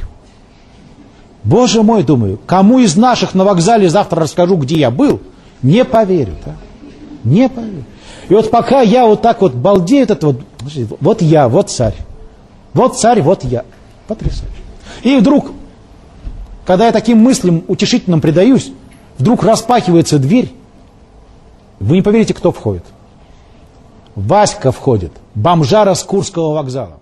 Боже мой, думаю, кому из наших на вокзале завтра расскажу, где я был, не поверю. Да? Не поверю. И вот пока я вот так вот балдею, вот я, вот царь. Вот царь, вот я. Потрясающе. И вдруг, когда я таким мыслям утешительным предаюсь, вдруг распахивается дверь. Вы не поверите, кто входит. Васька входит, бомжара с Курского вокзала.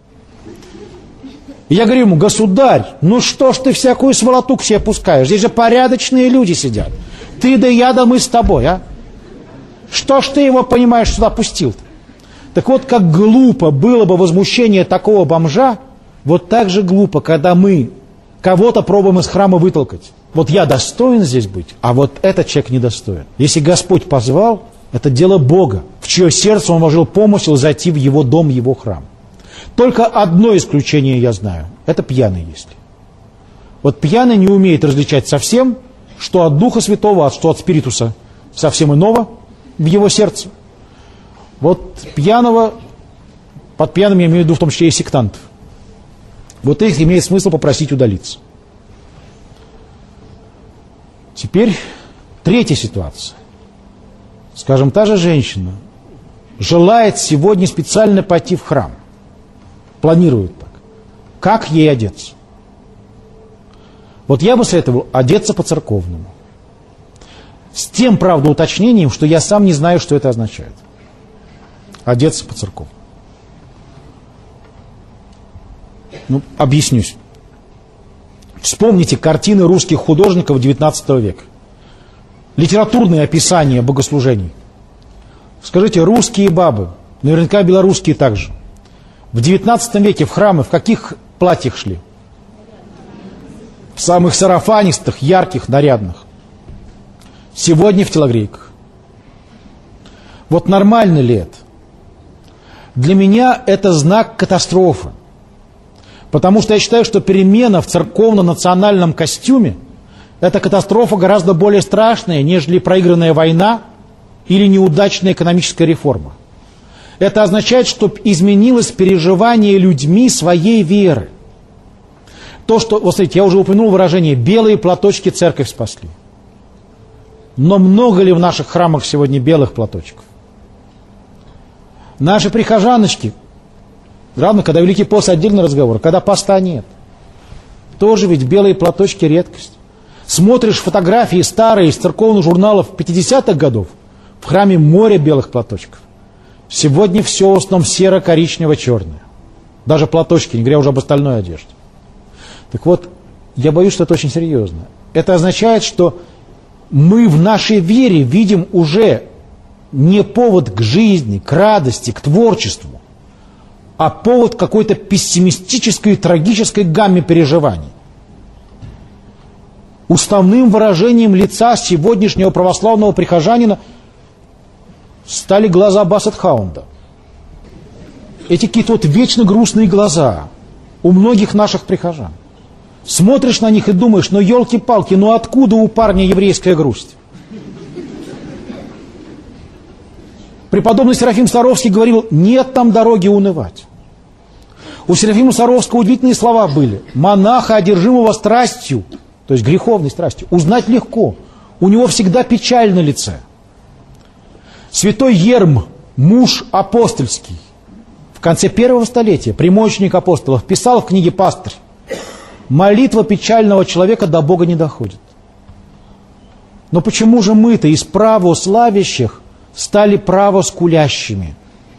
И я говорю ему: государь, ну что ж ты всякую сволоту к себе пускаешь? Здесь же порядочные люди сидят. Ты да я, да мы с тобой, а? Что ж ты его, понимаешь, сюда пустил-то? Так вот, как глупо было бы возмущение такого бомжа, вот так же глупо, когда мы кого-то пробуем из храма вытолкать. Вот я достоин здесь быть, а вот этот человек недостоин. Если Господь позвал, это дело Бога, в чье сердце Он вложил помысел зайти в Его дом, Его храм. Только одно исключение я знаю. Это пьяный есть. Вот пьяный не умеет различать совсем, что от Духа Святого, а что от Спиритуса совсем иного в его сердце. Вот пьяного Под пьяными я имею в виду в том числе и сектантов. Вот их имеет смысл попросить удалиться. Теперь третья ситуация. Скажем, та же женщина желает сегодня специально пойти в храм. Планирует так. Как ей одеться? Вот я бы советовал одеться по-церковному. С тем, правда, уточнением, что я сам не знаю, что это означает. Одеться по-церковному. Ну, объяснюсь. Вспомните картины русских художников XIX века. Литературные описания богослужений. Скажите, русские бабы, наверняка белорусские также, в XIX веке в храмы в каких платьях шли? В самых сарафанистых, ярких, нарядных. Сегодня в телогрейках. Вот нормально ли это? Для меня это знак катастрофы. Потому что я считаю, что перемена в церковно-национальном костюме – это катастрофа гораздо более страшная, нежели проигранная война или неудачная экономическая реформа. Это означает, что изменилось переживание людьми своей веры. То, что, вот смотрите, я уже упомянул выражение «белые платочки церковь спасли». Но много ли в наших храмах сегодня белых платочков? Наши прихожаночки, равно, когда Великий пост, отдельный разговор, когда поста нет, тоже ведь белые платочки редкость. Смотришь фотографии старые из церковных журналов 50-х годов, в храме море белых платочков. Сегодня все в основном серо-коричнево-черное. Даже платочки, не говоря уже об остальной одежде. Так вот, я боюсь, что это очень серьезно. Это означает, что мы в нашей вере видим уже не повод к жизни, к радости, к творчеству, а повод к какой-то пессимистической, трагической гамме переживаний. Уставным выражением лица сегодняшнего православного прихожанина стали глаза Бассет-хаунда. Эти какие-то вот вечно грустные глаза у многих наших прихожан. Смотришь на них и думаешь, ну елки-палки, ну откуда у парня еврейская грусть? Преподобный Серафим Саровский говорил, нет там дороги унывать. У Серафима Саровского удивительные слова были. Монаха, одержимого страстью, то есть греховной страстью, узнать легко. У него всегда печаль на лице. Святой Ерм, муж апостольский, в конце первого столетия, прямоученик апостолов, писал в книге «Пастырь», молитва печального человека до Бога не доходит. Но почему же мы-то из православящих стали правоскулящими?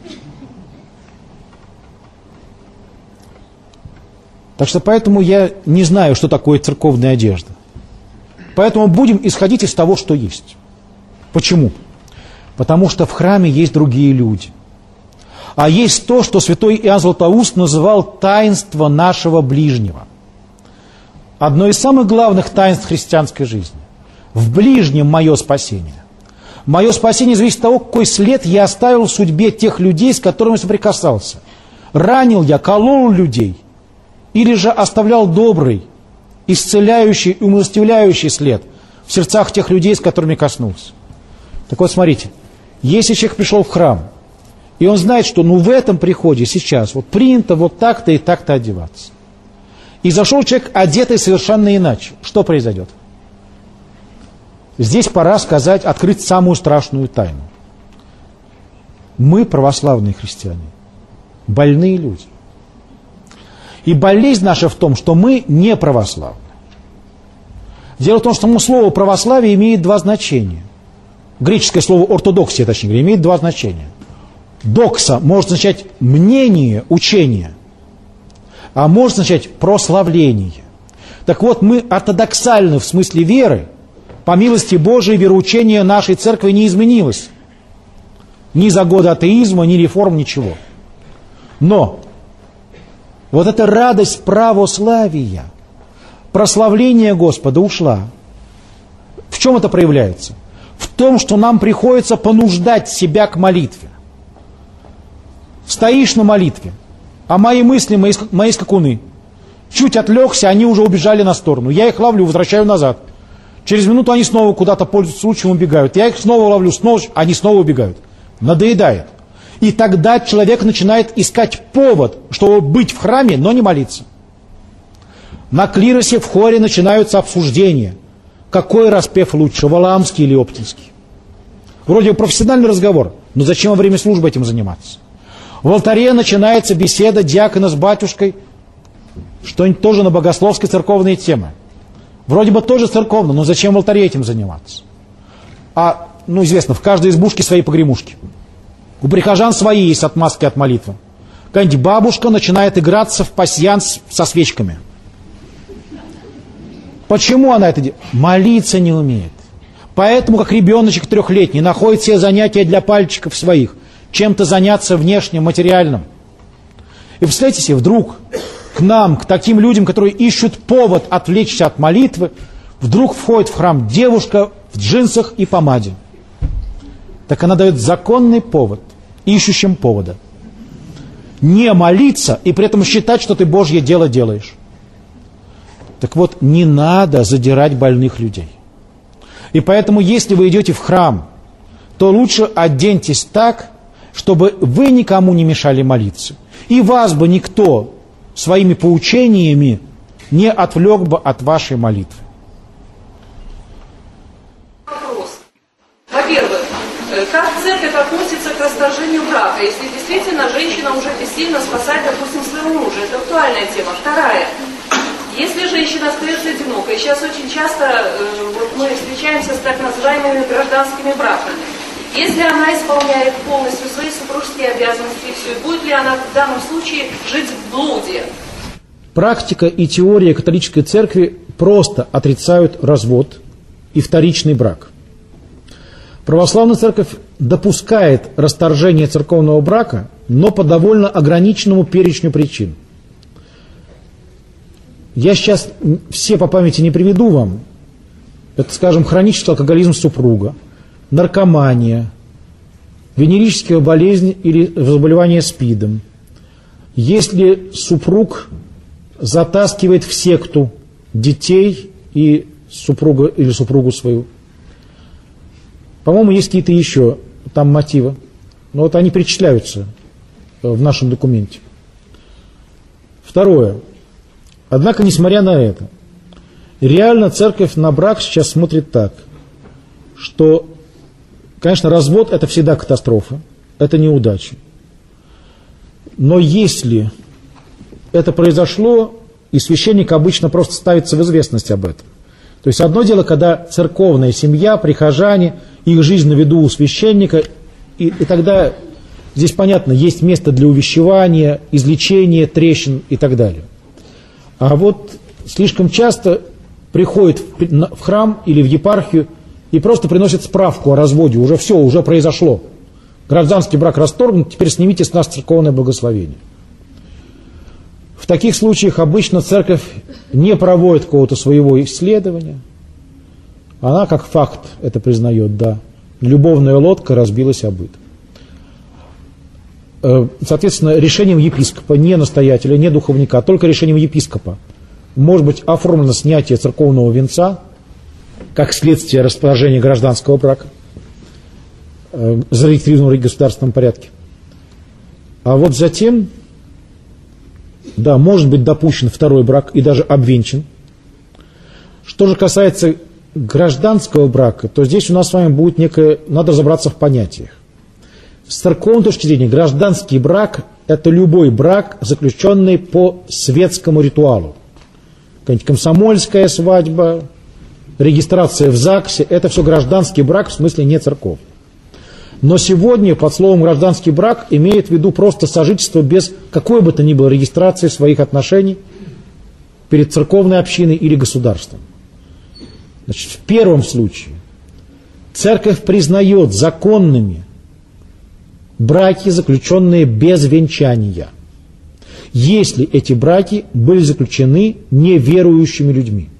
Так что поэтому я не знаю, что такое церковная одежда. Поэтому будем исходить из того, что есть. Почему? Потому что в храме есть другие люди. А есть то, что святой Иоанн Златоуст называл таинство нашего ближнего. Одно из самых главных таинств христианской жизни. В ближнем мое спасение. Мое спасение зависит от того, какой след я оставил в судьбе тех людей, с которыми соприкасался. Ранил я, колол людей, или же оставлял добрый, исцеляющий и умилостивляющий след в сердцах тех людей, с которыми коснулся. Так вот, смотрите, если человек пришел в храм, и он знает, что в этом приходе сейчас вот принято вот так-то и так-то одеваться, и зашел человек, одетый совершенно иначе, что произойдет? Здесь пора сказать, открыть самую страшную тайну. Мы, православные христиане, больные люди. И болезнь наша в том, что мы не православны. Дело в том, что само слово православие имеет два значения. Греческое слово ортодоксия, точнее говоря, имеет два значения. Докса может означать мнение, учение, а может означать прославление. Так вот, мы ортодоксальны в смысле веры. По милости Божией вероучение нашей церкви не изменилось. Ни за годы атеизма, ни реформ, ничего. Но вот эта радость православия, прославление Господа ушла. В чем это проявляется? В том, что нам приходится понуждать себя к молитве. Стоишь на молитве, а мои мысли, мои скакуны. Чуть отвлекся, они уже убежали на сторону. Я их ловлю, возвращаю назад. Через минуту они снова куда-то, пользуются случаем, убегают. Я их снова ловлю, снова, они снова убегают. Надоедает. И тогда человек начинает искать повод, чтобы быть в храме, но не молиться. На клиросе в хоре начинаются обсуждения. Какой распев лучше, валаамский или оптинский? Вроде бы профессиональный разговор, но зачем во время службы этим заниматься? В алтаре начинается беседа диакона с батюшкой, что-нибудь тоже на богословской церковные темы. Вроде бы тоже церковно, но зачем в алтаре этим заниматься? Известно, в каждой избушке свои погремушки. У прихожан свои есть отмазки от молитвы. Какая-нибудь бабушка начинает играться в пасьянс со свечками. Почему она это делает? Молиться не умеет. Поэтому, как ребеночек 3-летний, находит себе занятия для пальчиков своих, чем-то заняться внешним, материальным. И представьте себе, вдруг к нам, к таким людям, которые ищут повод отвлечься от молитвы, вдруг входит в храм девушка в джинсах и помаде. Так она дает законный повод, ищущим повода. Не молиться и при этом считать, что ты Божье дело делаешь. Так вот, не надо задирать больных людей. И поэтому, если вы идете в храм, то лучше оденьтесь так, чтобы вы никому не мешали молиться. И вас бы никто своими поучениями не отвлек бы от вашей молитвы. Вопрос. Во-первых, как церковь относится к расторжению брака, если действительно женщина уже бессильно спасать, допустим, своего мужа? Это актуальная тема. Вторая. Если женщина остается одинокой, сейчас очень часто мы встречаемся с так называемыми гражданскими браками. Если она исполняет полностью свои супружеские обязанности, все, будет ли она в данном случае жить в блуде? Практика и теория католической церкви просто отрицают развод и вторичный брак. Православная церковь допускает расторжение церковного брака, но по довольно ограниченному перечню причин. Я сейчас все по памяти не приведу вам. Это, скажем, хронический алкоголизм супруга, наркомания, венерическая болезнь или заболевание СПИДом. Если супруг затаскивает в секту детей и супруга или супругу свою. По-моему, есть какие-то еще там мотивы. Но вот они перечисляются в нашем документе. Второе. Однако, несмотря на это, реально церковь на брак сейчас смотрит так, что, конечно, развод – это всегда катастрофа, это неудача. Но если это произошло, и священник обычно просто ставится в известность об этом. То есть одно дело, когда церковная семья, прихожане, их жизнь на виду у священника, и тогда здесь, понятно, есть место для увещевания, излечения трещин и так далее. А вот слишком часто приходит в храм или в епархию и просто приносит справку о разводе. Уже все, уже произошло. Гражданский брак расторгнут, теперь снимите с нас церковное благословение. В таких случаях обычно церковь не проводит какого-то своего исследования. Она как факт это признает, да. Любовная лодка разбилась о быт. Соответственно, решением епископа, не настоятеля, не духовника, а только решением епископа может быть оформлено снятие церковного венца как следствие расторжения гражданского брака, зарегистрированного в государственном порядке. А вот затем, да, может быть допущен второй брак и даже обвенчан. Что же касается гражданского брака, то здесь у нас с вами будет некое, надо разобраться в понятиях. С церковной точки зрения, гражданский брак – это любой брак, заключенный по светскому ритуалу. Какая-нибудь комсомольская свадьба, регистрация в ЗАГСе – это все гражданский брак, в смысле не церковный. Но сегодня под словом гражданский брак имеет в виду просто сожительство без какой бы то ни было регистрации своих отношений перед церковной общиной или государством. Значит, в первом случае церковь признает законными браки, заключенные без венчания, если эти браки были заключены неверующими людьми.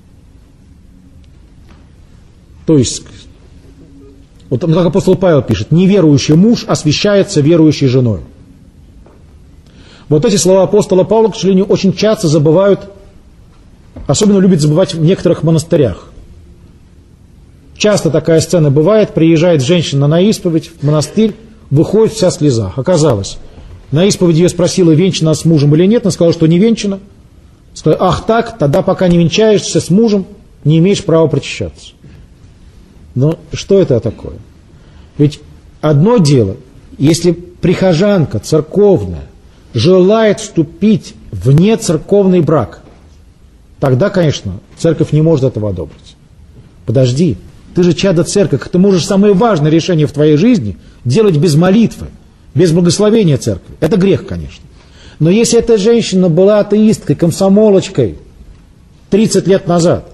То есть, вот как апостол Павел пишет, неверующий муж освящается верующей женой. Вот эти слова апостола Павла, к сожалению, очень часто забывают, особенно любят забывать в некоторых монастырях. Часто такая сцена бывает, приезжает женщина на исповедь в монастырь, выходит вся в слезах. Оказалось, на исповеди ее спросила, венчана с мужем или нет, она сказала, что не венчана. Сказала, ах так, тогда пока не венчаешься с мужем, не имеешь права причащаться. Но что это такое? Ведь одно дело, если прихожанка церковная желает вступить в нецерковный брак, тогда, конечно, церковь не может этого одобрить. Подожди, ты же чадо церкви, как ты можешь самое важное решение в твоей жизни делать без молитвы, без благословения церкви. Это грех, конечно. Но если эта женщина была атеисткой, комсомолочкой 30 лет назад,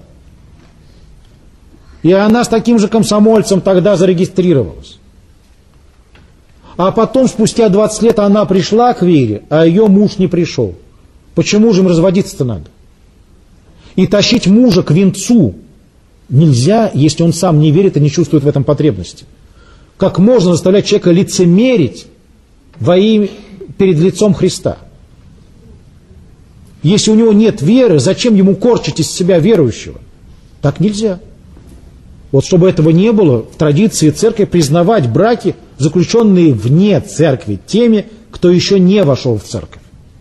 и она с таким же комсомольцем тогда зарегистрировалась, а потом, спустя 20 лет, она пришла к вере, а ее муж не пришел. Почему же им разводиться-то надо? И тащить мужа к венцу нельзя, если он сам не верит и не чувствует в этом потребности. Как можно заставлять человека лицемерить перед лицом Христа? Если у него нет веры, зачем ему корчить из себя верующего? Так нельзя. Вот чтобы этого не было, в традиции церкви признавать браки, заключенные вне церкви, теми, кто еще не вошел в церковь.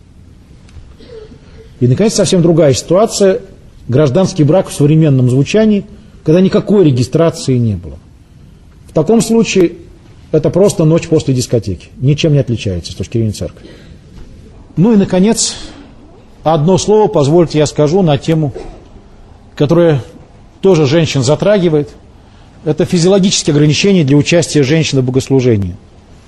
И, наконец, совсем другая ситуация. Гражданский брак в современном звучании, когда никакой регистрации не было. В таком случае это просто ночь после дискотеки. Ничем не отличается с точки зрения церкви. Ну и, наконец, одно слово, позвольте я скажу на тему, которая тоже женщин затрагивает. Это физиологические ограничения для участия женщины в богослужении.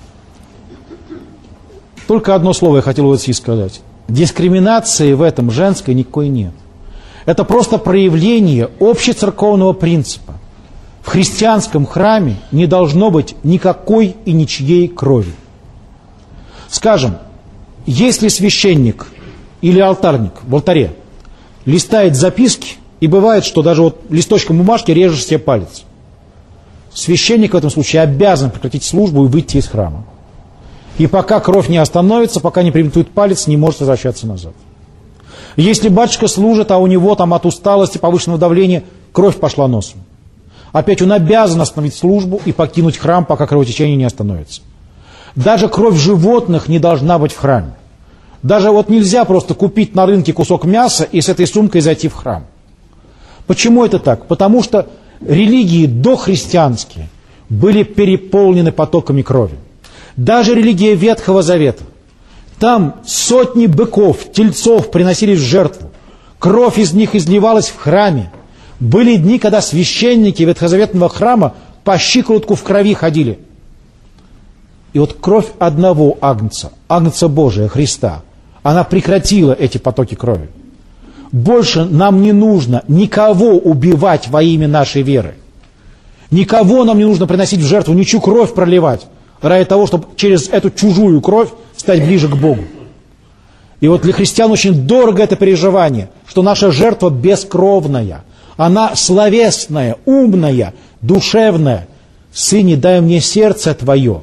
Только одно слово я хотел вот здесь сказать. Дискриминации в этом женской никакой нет. Это просто проявление общецерковного принципа. В христианском храме не должно быть никакой и ничьей крови. Скажем, если священник или алтарник в алтаре листает записки, и бывает, что даже вот листочком бумажки режешь себе палец, священник в этом случае обязан прекратить службу и выйти из храма. И пока кровь не остановится, пока не приметует палец, не может возвращаться назад. Если батюшка служит, а у него там от усталости, повышенного давления, кровь пошла носом, опять он обязан остановить службу и покинуть храм, пока кровотечение не остановится. Даже кровь животных не должна быть в храме. Даже вот нельзя просто купить на рынке кусок мяса и с этой сумкой зайти в храм. Почему это так? Потому что религии дохристианские были переполнены потоками крови. Даже религия Ветхого Завета. Там сотни быков, тельцов приносились в жертву. Кровь из них изливалась в храме. Были дни, когда священники ветхозаветного храма по щиколотку в крови ходили. И вот кровь одного агнца, агнца Божия, Христа, она прекратила эти потоки крови. Больше нам не нужно никого убивать во имя нашей веры. Никого нам не нужно приносить в жертву, ничью кровь проливать, ради того, чтобы через эту чужую кровь стать ближе к Богу. И вот для христиан очень дорого это переживание, что наша жертва бескровная, она словесная, умная, душевная. Сыне, дай мне сердце твое,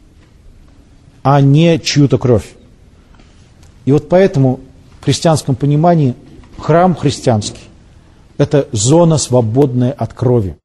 а не чью-то кровь. И вот поэтому в христианском понимании храм христианский – это зона, свободная от крови.